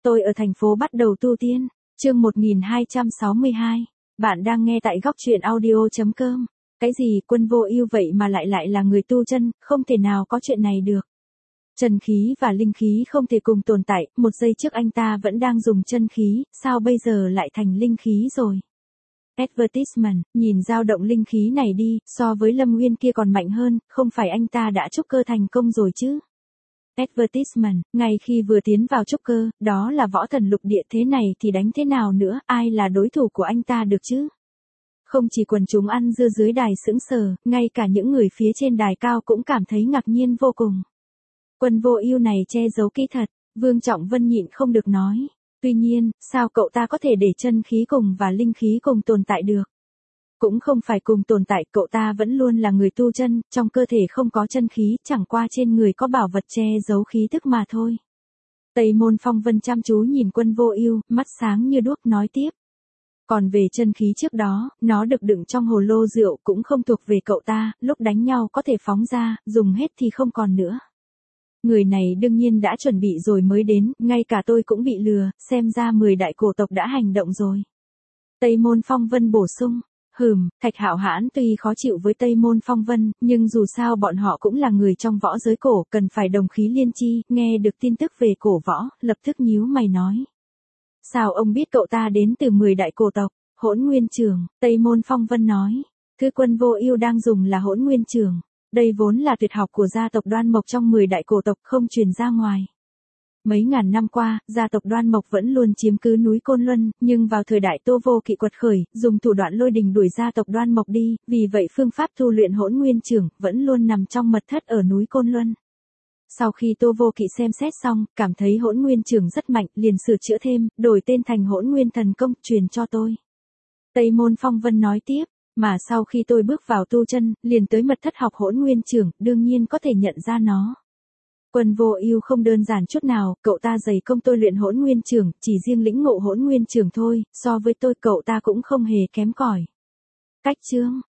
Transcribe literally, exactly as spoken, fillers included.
Tôi ở thành phố bắt đầu tu tiên, chương một nghìn hai trăm sáu mươi hai. Bạn đang nghe tại góc truyện audio.com. Cái gì Quân Vô Ưu vậy mà lại lại là người tu chân, không thể nào có chuyện này được. Chân khí và linh khí không thể cùng tồn tại, một giây trước anh ta vẫn đang dùng chân khí, sao bây giờ lại thành linh khí rồi? Advertisement, nhìn dao động linh khí này đi, so với Lâm Nguyên kia còn mạnh hơn, không phải anh ta đã trúc cơ thành công rồi chứ? Advertisement, ngay khi vừa tiến vào trúc cơ, đó là võ thần lục địa thế này thì đánh thế nào nữa, ai là đối thủ của anh ta được chứ? Không chỉ quần chúng ăn dưa dưới đài sững sờ, ngay cả những người phía trên đài cao cũng cảm thấy ngạc nhiên vô cùng. Quân Vô Ưu này che giấu kỹ thật, Vương Trọng Vân nhịn không được nói. Tuy nhiên, sao cậu ta có thể để chân khí cùng và linh khí cùng tồn tại được? Cũng không phải cùng tồn tại, cậu ta vẫn luôn là người tu chân, trong cơ thể không có chân khí, chẳng qua trên người có bảo vật che giấu khí tức mà thôi. Tây Môn Phong Vân chăm chú nhìn Quân Vô Ưu, mắt sáng như đuốc nói tiếp. Còn về chân khí trước đó, nó được đựng trong hồ lô rượu cũng không thuộc về cậu ta, lúc đánh nhau có thể phóng ra, dùng hết thì không còn nữa. Người này đương nhiên đã chuẩn bị rồi mới đến, ngay cả tôi cũng bị lừa, xem ra mười đại cổ tộc đã hành động rồi. Tây Môn Phong Vân bổ sung. Hừm, Thạch Hạo Hãn tuy khó chịu với Tây Môn Phong Vân, nhưng dù sao bọn họ cũng là người trong võ giới cổ, cần phải đồng khí liên chi, nghe được tin tức về cổ võ, lập tức nhíu mày nói. Sao ông biết cậu ta đến từ mười đại cổ tộc? Hỗn Nguyên Trường, Tây Môn Phong Vân nói. Thứ Quân Vô Ưu đang dùng là Hỗn Nguyên Trường. Đây vốn là tuyệt học của gia tộc Đoan Mộc trong mười đại cổ tộc không truyền ra ngoài. Mấy ngàn năm qua, gia tộc Đoan Mộc vẫn luôn chiếm cứ núi Côn Luân, nhưng vào thời đại Tô Vô Kỵ quật khởi, dùng thủ đoạn lôi đình đuổi gia tộc Đoan Mộc đi, vì vậy phương pháp tu luyện Hỗn Nguyên Trường vẫn luôn nằm trong mật thất ở núi Côn Luân. Sau khi Tô Vô Kỵ xem xét xong, cảm thấy Hỗn Nguyên Trường rất mạnh, liền sửa chữa thêm, đổi tên thành Hỗn Nguyên Thần Công, truyền cho tôi. Tây Môn Phong Vân nói tiếp, mà sau khi tôi bước vào tu chân, liền tới mật thất học Hỗn Nguyên Trường, đương nhiên có thể nhận ra nó. Quân Vô Ưu không đơn giản chút nào, cậu ta dày công tôi luyện Hỗn Nguyên Trường, chỉ riêng lĩnh ngộ Hỗn Nguyên Trường thôi, so với tôi cậu ta cũng không hề kém cỏi. Cách chương,